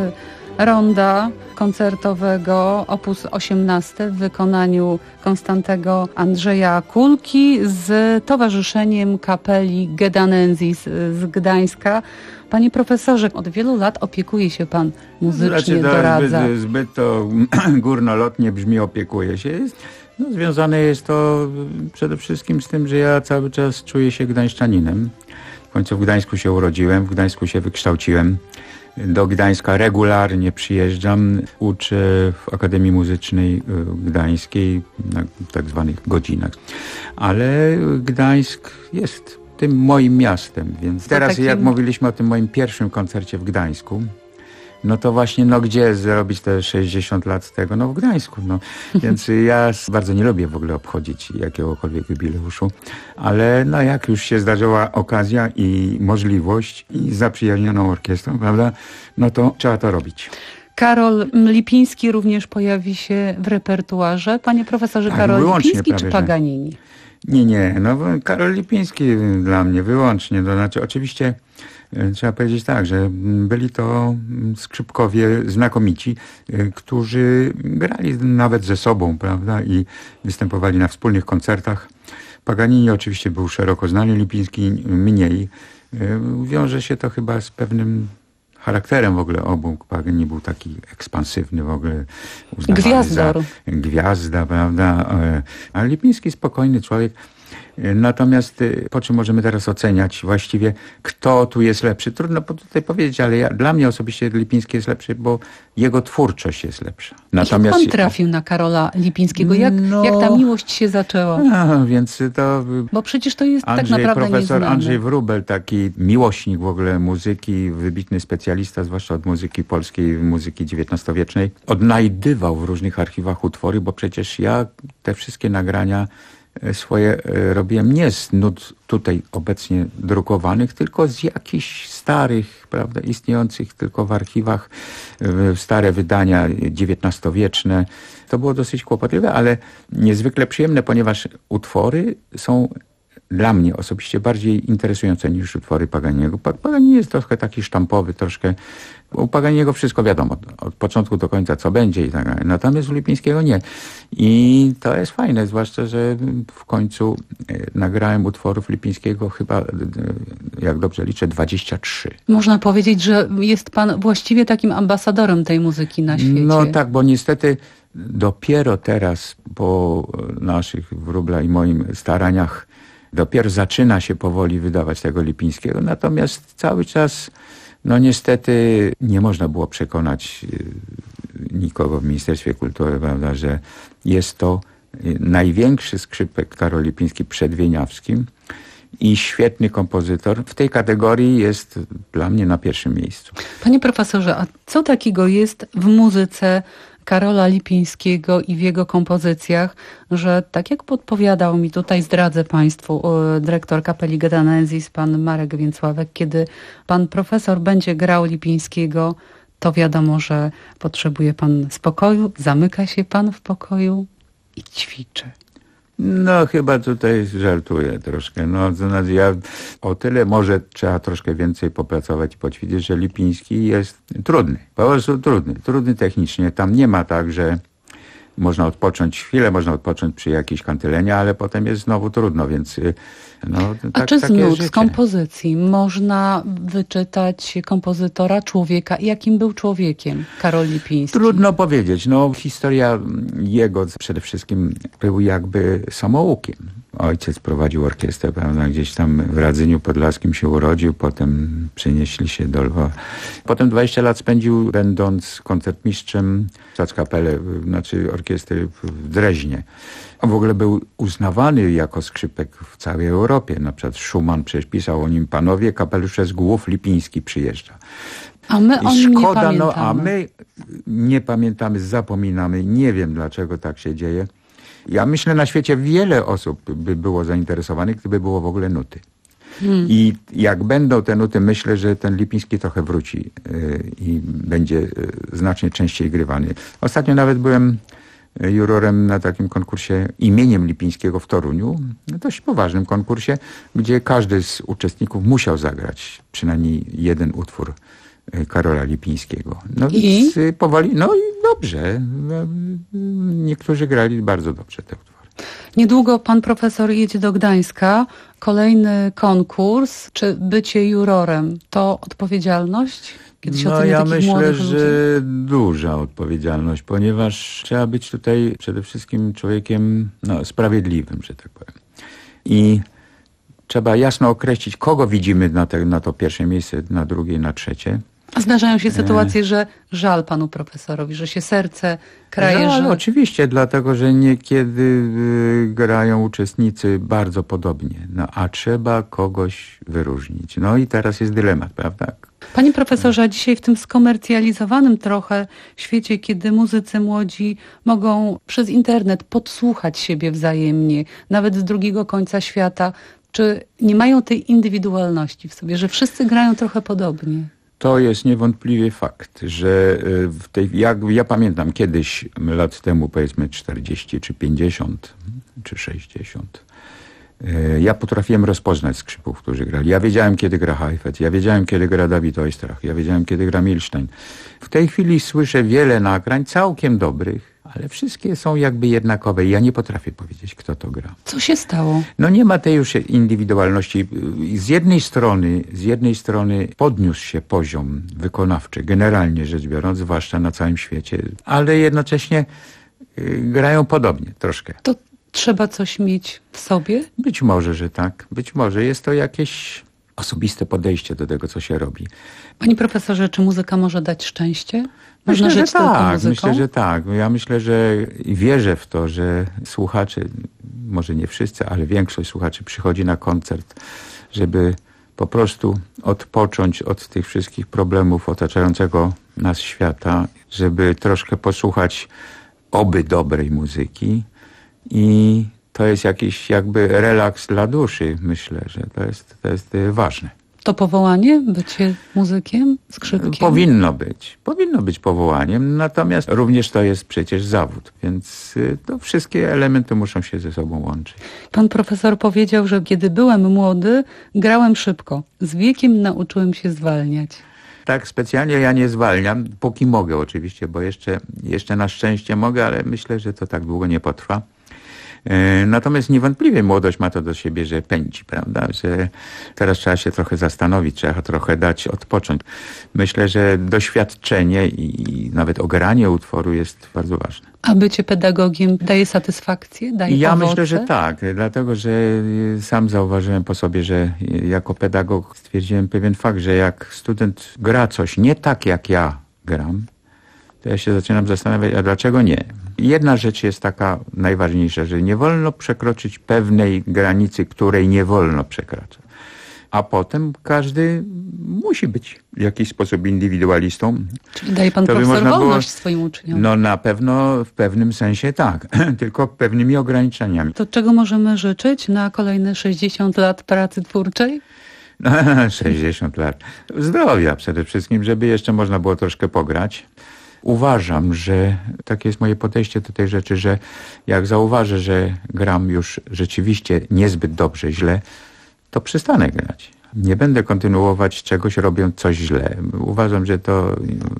ronda koncertowego opus osiemnaście w wykonaniu Konstantego Andrzeja Kulki z towarzyszeniem kapeli Gedanensis z Gdańska. Panie profesorze, od wielu lat opiekuje się pan muzycznie, znaczy, to doradza. Zbyt, zbyt to górnolotnie brzmi, opiekuje się. Jest, no, związane jest to przede wszystkim z tym, że ja cały czas czuję się gdańszczaninem. W końcu w Gdańsku się urodziłem, w Gdańsku się wykształciłem. Do Gdańska regularnie przyjeżdżam, uczę w Akademii Muzycznej Gdańskiej na tak zwanych godzinach. Ale Gdańsk jest tym moim miastem, więc teraz takim... jak mówiliśmy o tym moim pierwszym koncercie w Gdańsku, no to właśnie, no gdzie zrobić te sześćdziesiąt lat z tego? No w Gdańsku, no. Więc ja bardzo nie lubię w ogóle obchodzić jakiegokolwiek jubileuszu, ale no jak już się zdarzyła okazja i możliwość i z zaprzyjaźnioną orkiestrą, prawda, no to trzeba to robić. Karol Lipiński również pojawi się w repertuarze. Panie profesorze, Tak, Karol wyłącznie Lipiński prawie, czy że. Paganini? Nie, nie, no bo Karol Lipiński dla mnie wyłącznie, to znaczy oczywiście e, trzeba powiedzieć tak, że byli to skrzypkowie znakomici, e, którzy grali nawet ze sobą, prawda, i występowali na wspólnych koncertach. Paganini oczywiście był szeroko znany, Lipiński mniej. E, wiąże się to chyba z pewnym charakterem w ogóle obu. Paganini był taki ekspansywny w ogóle. Gwiazdor. Za gwiazda, prawda? A Lipiński spokojny człowiek. Natomiast po czym możemy teraz oceniać właściwie, kto tu jest lepszy? Trudno tutaj powiedzieć, ale ja, dla mnie osobiście Lipiński jest lepszy, bo jego twórczość jest lepsza. Natomiast jak pan trafił na Karola Lipińskiego? Jak, no, jak ta miłość się zaczęła? A, więc to... Bo przecież to jest Andrzej, tak naprawdę profesor nieznane. Andrzej Wróbel, taki miłośnik w ogóle muzyki, wybitny specjalista, zwłaszcza od muzyki polskiej, muzyki dziewiętnastowiecznej, odnajdywał w różnych archiwach utwory, bo przecież ja te wszystkie nagrania swoje robiłem nie z nut tutaj obecnie drukowanych, tylko z jakichś starych, prawda, istniejących tylko w archiwach, stare wydania dziewiętnastowieczne. To było dosyć kłopotliwe, ale niezwykle przyjemne, ponieważ utwory są dla mnie osobiście bardziej interesujące niż utwory Paganiniego. Paganini jest troszkę taki sztampowy, troszkę... U Paganiniego wszystko wiadomo, od początku do końca co będzie i tak dalej. Natomiast u Lipińskiego nie. I to jest fajne, zwłaszcza, że w końcu nagrałem utworów Lipińskiego chyba, jak dobrze liczę, dwadzieścia trzy. Można powiedzieć, że jest pan właściwie takim ambasadorem tej muzyki na świecie. No tak, bo niestety dopiero teraz po naszych, Wróbla i moim staraniach, dopiero zaczyna się powoli wydawać tego Lipińskiego. Natomiast cały czas, no niestety nie można było przekonać nikogo w Ministerstwie Kultury, prawda, że jest to największy skrzypek Karol Lipiński przed Wieniawskim i świetny kompozytor. W tej kategorii jest dla mnie na pierwszym miejscu. Panie profesorze, a co takiego jest w muzyce Karola Lipińskiego i w jego kompozycjach, że tak jak podpowiadał mi tutaj, zdradzę państwu, dyrektor Kapeli Gedanensis, pan Marek Więcławek, kiedy pan profesor będzie grał Lipińskiego, to wiadomo, że potrzebuje pan spokoju, zamyka się pan w pokoju i ćwiczy. No chyba tutaj żartuję troszkę. No, to znaczy ja o tyle może trzeba troszkę więcej popracować i poćwiczyć, że Lipiński jest trudny. Po prostu trudny. Trudny technicznie. Tam nie ma tak, że można odpocząć chwilę, można odpocząć przy jakiejś kantylenie, ale potem jest znowu trudno, więc no, A tak, czy z takie nut, życie. z kompozycji można wyczytać kompozytora, człowieka? Jakim był człowiekiem Karol Lipiński? Trudno powiedzieć. No, historia jego przede wszystkim był jakby samoukiem. Ojciec prowadził orkiestrę, prawda, gdzieś tam w Radzyniu Podlaskim się urodził, potem przenieśli się do Lwowa. Potem dwadzieścia lat spędził będąc koncertmistrzem Staatskapelle, znaczy orkiestry w Dreźnie. On w ogóle był uznawany jako skrzypek w całej Europie. Na przykład Schumann przecież pisał o nim: panowie, kapelusze z głów, Lipiński przyjeżdża. A my o nim nie Szkoda, pamiętamy. no, a my nie pamiętamy, zapominamy. Nie wiem, dlaczego tak się dzieje. Ja myślę, na świecie wiele osób by było zainteresowanych, gdyby było w ogóle nuty. Hmm. I jak będą te nuty, myślę, że ten Lipiński trochę wróci yy, i będzie yy, znacznie częściej grywany. Ostatnio nawet byłem jurorem na takim konkursie imieniem Lipińskiego w Toruniu, dość poważnym konkursie, gdzie każdy z uczestników musiał zagrać przynajmniej jeden utwór Karola Lipińskiego. No I? więc powoli, no i dobrze. Niektórzy grali bardzo dobrze te utwory. Niedługo pan profesor jedzie do Gdańska. Kolejny konkurs. Czy bycie jurorem to odpowiedzialność? Kiedy się No ja takich myślę, młodych że ludzi? duża odpowiedzialność, ponieważ trzeba być tutaj przede wszystkim człowiekiem no, sprawiedliwym, że tak powiem. I trzeba jasno określić, kogo widzimy na, te, na to pierwsze miejsce, na drugie, na trzecie. A zdarzają się sytuacje, że żal panu profesorowi, że się serce kraje, Żal, że... oczywiście, dlatego, że niekiedy y, grają uczestnicy bardzo podobnie, no, a trzeba kogoś wyróżnić. No i teraz jest dylemat, prawda? Panie profesorze, a dzisiaj w tym skomercjalizowanym trochę świecie, kiedy muzycy młodzi mogą przez internet podsłuchać siebie wzajemnie, nawet z drugiego końca świata, czy nie mają tej indywidualności w sobie, że wszyscy grają trochę podobnie? To jest niewątpliwie fakt, że w tej, jak ja pamiętam kiedyś, lat temu powiedzmy czterdzieści czy pięćdziesiąt czy sześćdziesiąt, ja potrafiłem rozpoznać skrzypów, którzy grali. Ja wiedziałem, kiedy gra Heifetz, ja wiedziałem, kiedy gra David Oistrakh, ja wiedziałem, kiedy gra Milstein. W tej chwili słyszę wiele nagrań, całkiem dobrych, ale wszystkie są jakby jednakowe. Ja nie potrafię powiedzieć, kto to gra. Co się stało? No nie ma tej już indywidualności. Z jednej strony, z jednej strony podniósł się poziom wykonawczy, generalnie rzecz biorąc, zwłaszcza na całym świecie, ale jednocześnie y, grają podobnie troszkę. To trzeba coś mieć w sobie? Być może, że tak. Być może jest to jakieś osobiste podejście do tego, co się robi. Panie profesorze, czy muzyka może dać szczęście? Można Myślę, żyć że tylko tak, muzyką? Myślę, że tak. Ja myślę, że i wierzę w to, że słuchacze, może nie wszyscy, ale większość słuchaczy przychodzi na koncert, żeby po prostu odpocząć od tych wszystkich problemów otaczającego nas świata, żeby troszkę posłuchać oby dobrej muzyki i to jest jakiś jakby relaks dla duszy. Myślę, że to jest, to jest ważne. To powołanie? Bycie muzykiem? Skrzypkiem? Powinno być. Powinno być powołaniem, natomiast również to jest przecież zawód, więc to wszystkie elementy muszą się ze sobą łączyć. Pan profesor powiedział, że kiedy byłem młody, grałem szybko. Z wiekiem nauczyłem się zwalniać. Tak, specjalnie ja nie zwalniam, póki mogę oczywiście, bo jeszcze, jeszcze na szczęście mogę, ale myślę, że to tak długo nie potrwa. Natomiast niewątpliwie młodość ma to do siebie, że pędzi, prawda, że teraz trzeba się trochę zastanowić, trzeba trochę dać odpocząć. Myślę, że doświadczenie i nawet ogranie utworu jest bardzo ważne. A bycie pedagogiem daje satysfakcję, daje Ja owoce? myślę, że tak, dlatego, że sam zauważyłem po sobie, że jako pedagog stwierdziłem pewien fakt, że jak student gra coś nie tak, jak ja gram, to ja się zaczynam zastanawiać, a dlaczego nie? Jedna rzecz jest taka najważniejsza, że nie wolno przekroczyć pewnej granicy, której nie wolno przekraczać. A potem każdy musi być w jakiś sposób indywidualistą. Czyli daje pan To by profesor można wolność było- swoim uczniom. No na pewno w pewnym sensie tak, tylko pewnymi ograniczeniami. To czego możemy życzyć na kolejne sześćdziesiąt lat pracy twórczej? sześćdziesiąt lat. Zdrowia przede wszystkim, żeby jeszcze można było troszkę pograć. Uważam, że takie jest moje podejście do tej rzeczy, że jak zauważę, że gram już rzeczywiście niezbyt dobrze, źle, to przestanę grać. Nie będę kontynuować czegoś, robiąc coś źle. Uważam, że to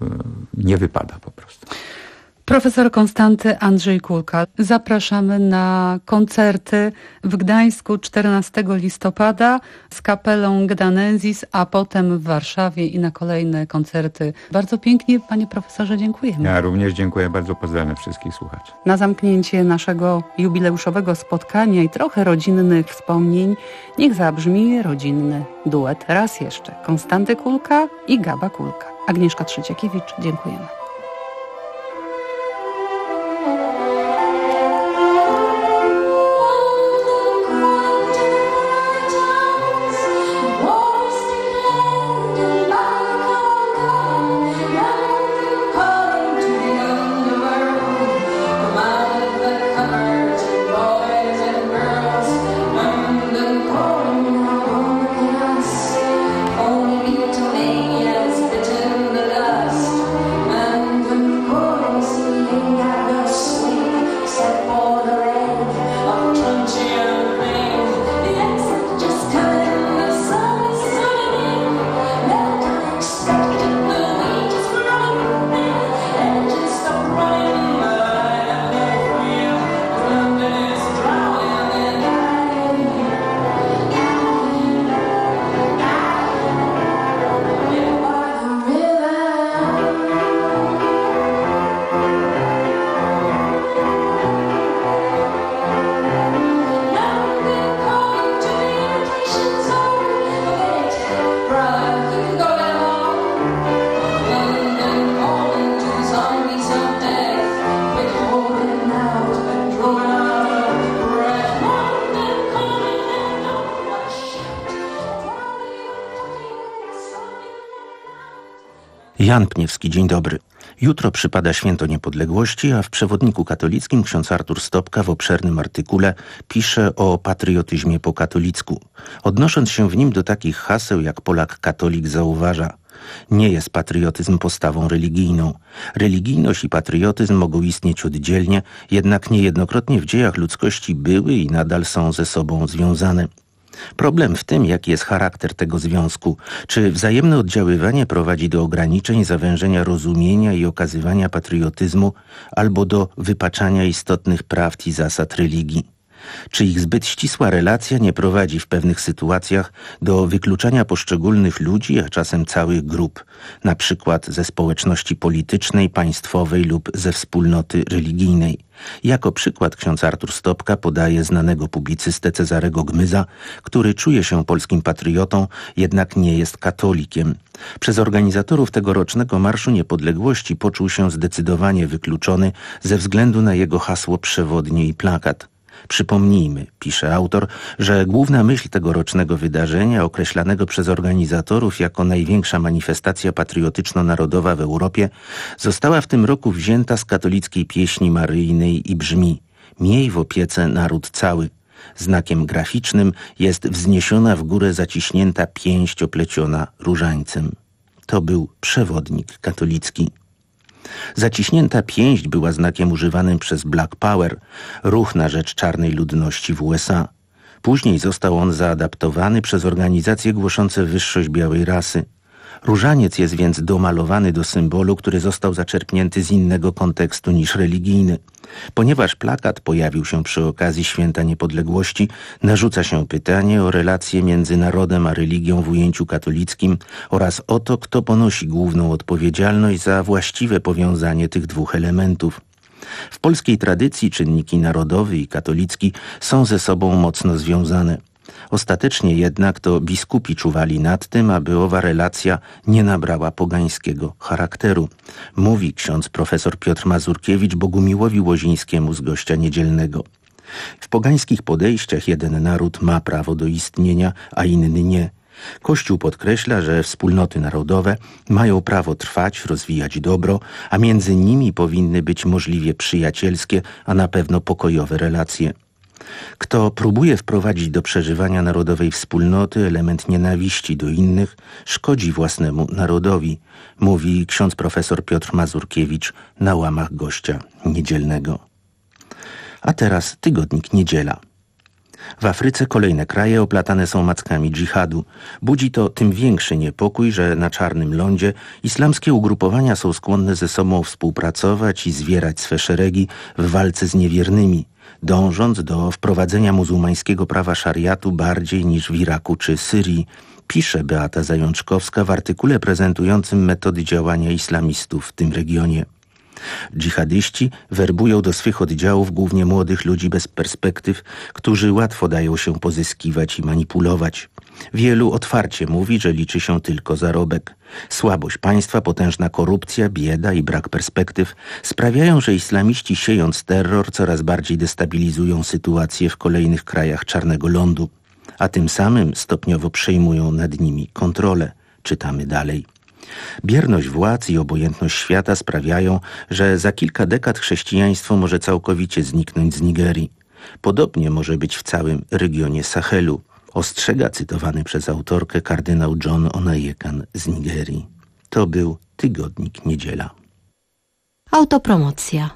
nie wypada po prostu. Profesor Konstanty Andrzej Kulka. Zapraszamy na koncerty w Gdańsku czternastego listopada z kapelą Gdanensis, a potem w Warszawie i na kolejne koncerty. Bardzo pięknie, panie profesorze, dziękujemy. Ja również dziękuję bardzo, pozdrawiam wszystkich słuchaczy. Na zamknięcie naszego jubileuszowego spotkania i trochę rodzinnych wspomnień niech zabrzmi rodzinny duet. Raz jeszcze Konstanty Kulka i Gaba Kulka. Agnieszka Trzeciakiewicz, dziękujemy. Jan Pniewski, dzień dobry. Jutro przypada Święto Niepodległości, a w przewodniku katolickim ksiądz Artur Stopka w obszernym artykule pisze o patriotyzmie po katolicku. Odnosząc się w nim do takich haseł jak Polak katolik zauważa: Nie jest patriotyzm postawą religijną. Religijność i patriotyzm mogą istnieć oddzielnie, jednak niejednokrotnie w dziejach ludzkości były i nadal są ze sobą związane. Problem w tym, jaki jest charakter tego związku. Czy wzajemne oddziaływanie prowadzi do ograniczeń, zawężenia rozumienia i okazywania patriotyzmu, albo do wypaczania istotnych prawd i zasad religii? Czy ich zbyt ścisła relacja nie prowadzi w pewnych sytuacjach do wykluczania poszczególnych ludzi, a czasem całych grup, na przykład ze społeczności politycznej, państwowej lub ze wspólnoty religijnej? Jako przykład ksiądz Artur Stopka podaje znanego publicystę Cezarego Gmyza, który czuje się polskim patriotą, jednak nie jest katolikiem. Przez organizatorów tegorocznego Marszu Niepodległości poczuł się zdecydowanie wykluczony ze względu na jego hasło przewodnie i plakat. Przypomnijmy, pisze autor, że główna myśl tegorocznego wydarzenia, określanego przez organizatorów jako największa manifestacja patriotyczno-narodowa w Europie, została w tym roku wzięta z katolickiej pieśni maryjnej i brzmi: „Miej w opiece naród cały”. Znakiem graficznym jest wzniesiona w górę zaciśnięta pięść opleciona różańcem. To był przewodnik katolicki. Zaciśnięta pięść była znakiem używanym przez Black Power, ruch na rzecz czarnej ludności w U S A. Później został on zaadaptowany przez organizacje głoszące wyższość białej rasy. Różaniec jest więc domalowany do symbolu, który został zaczerpnięty z innego kontekstu niż religijny. Ponieważ plakat pojawił się przy okazji Święta Niepodległości, narzuca się pytanie o relacje między narodem a religią w ujęciu katolickim oraz o to, kto ponosi główną odpowiedzialność za właściwe powiązanie tych dwóch elementów. W polskiej tradycji czynniki narodowy i katolicki są ze sobą mocno związane. Ostatecznie jednak to biskupi czuwali nad tym, aby owa relacja nie nabrała pogańskiego charakteru, mówi ksiądz profesor Piotr Mazurkiewicz Bogumiłowi Łozińskiemu z Gościa Niedzielnego. W pogańskich podejściach jeden naród ma prawo do istnienia, a inny nie. Kościół podkreśla, że wspólnoty narodowe mają prawo trwać, rozwijać dobro, a między nimi powinny być możliwie przyjacielskie, a na pewno pokojowe relacje. Kto próbuje wprowadzić do przeżywania narodowej wspólnoty element nienawiści do innych, szkodzi własnemu narodowi, mówi ksiądz profesor Piotr Mazurkiewicz na łamach Gościa Niedzielnego. A teraz tygodnik Niedziela. W Afryce kolejne kraje oplatane są mackami dżihadu. Budzi to tym większy niepokój, że na Czarnym Lądzie islamskie ugrupowania są skłonne ze sobą współpracować i zwierać swe szeregi w walce z niewiernymi, dążąc do wprowadzenia muzułmańskiego prawa szariatu bardziej niż w Iraku czy Syrii, pisze Beata Zajączkowska w artykule prezentującym metody działania islamistów w tym regionie. Dżihadyści werbują do swych oddziałów głównie młodych ludzi bez perspektyw, którzy łatwo dają się pozyskiwać i manipulować. Wielu otwarcie mówi, że liczy się tylko zarobek. Słabość państwa, potężna korupcja, bieda i brak perspektyw sprawiają, że islamiści, siejąc terror, coraz bardziej destabilizują sytuację w kolejnych krajach Czarnego Lądu, a tym samym stopniowo przejmują nad nimi kontrolę. Czytamy dalej. Bierność władz i obojętność świata sprawiają, że za kilka dekad chrześcijaństwo może całkowicie zniknąć z Nigerii. Podobnie może być w całym regionie Sahelu, ostrzega cytowany przez autorkę kardynał John Onayekan z Nigerii. To był tygodnik Niedziela. Autopromocja.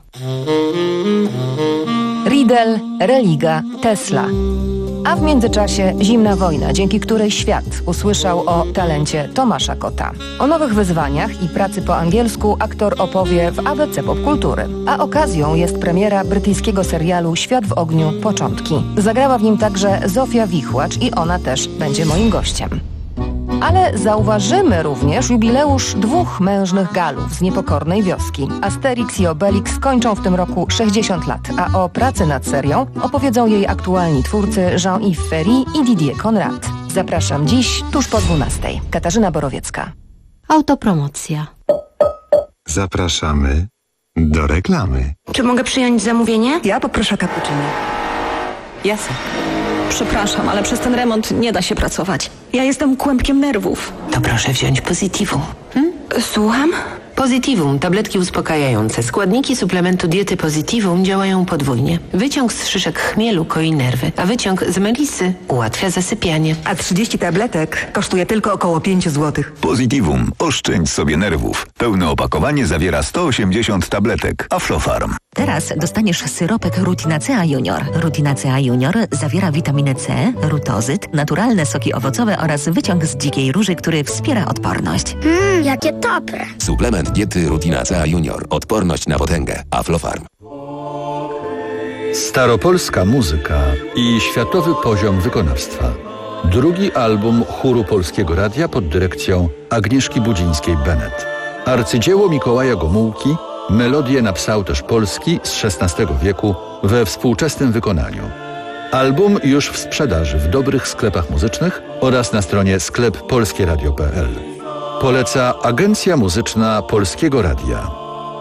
Riedel, Religa, Tesla. A w międzyczasie zimna wojna, dzięki której świat usłyszał o talencie Tomasza Kota. O nowych wyzwaniach i pracy po angielsku aktor opowie w A B C Popkultury. A okazją jest premiera brytyjskiego serialu Świat w ogniu – Początki. Zagrała w nim także Zofia Wichłacz i ona też będzie moim gościem. Ale zauważymy również jubileusz dwóch mężnych galów z niepokornej wioski. Asterix i Obelix kończą w tym roku sześćdziesiąt lat, a o pracy nad serią opowiedzą jej aktualni twórcy Jean-Yves Ferry i Didier Conrad. Zapraszam dziś tuż po dwunastej. Katarzyna Borowiecka. Autopromocja. Zapraszamy do reklamy. Czy mogę przyjąć zamówienie? Ja poproszę cappuccino. Jasne. Przepraszam, ale przez ten remont nie da się pracować. Ja jestem kłębkiem nerwów. To proszę wziąć Positivo. Hmm? Słucham? Positivum, tabletki uspokajające. Składniki suplementu diety Positivum działają podwójnie. Wyciąg z szyszek chmielu koi nerwy, a wyciąg z melisy ułatwia zasypianie. A trzydzieści tabletek kosztuje tylko około pięć złotych. Positivum. Oszczędź sobie nerwów. Pełne opakowanie zawiera sto osiemdziesiąt tabletek. Aflofarm. Teraz dostaniesz syropek Rutinacea Junior. Rutinacea Junior zawiera witaminę C, rutozyt, naturalne soki owocowe oraz wyciąg z dzikiej róży, który wspiera odporność. Mmm, jakie dobre. Suplement diety Rutinacea Junior. Odporność na potęgę. Aflofarm. Staropolska muzyka i światowy poziom wykonawstwa. Drugi album chóru Polskiego Radia pod dyrekcją Agnieszki Budzińskiej-Bennett. Arcydzieło Mikołaja Gomułki, melodie napisał też Polski z szesnastego wieku we współczesnym wykonaniu. Album już w sprzedaży w dobrych sklepach muzycznych oraz na stronie sklep polskie radio kropka p l. Poleca Agencja Muzyczna Polskiego Radia.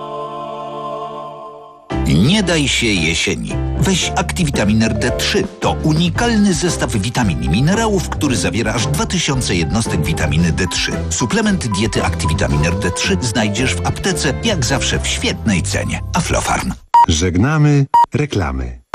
Nie daj się jesieni. Weź Activitamin D trzy. To unikalny zestaw witamin i minerałów, który zawiera aż dwa tysiące jednostek witaminy D trzy. Suplement diety Activitamin D trzy znajdziesz w aptece, jak zawsze w świetnej cenie. Aflofarm. Żegnamy reklamy.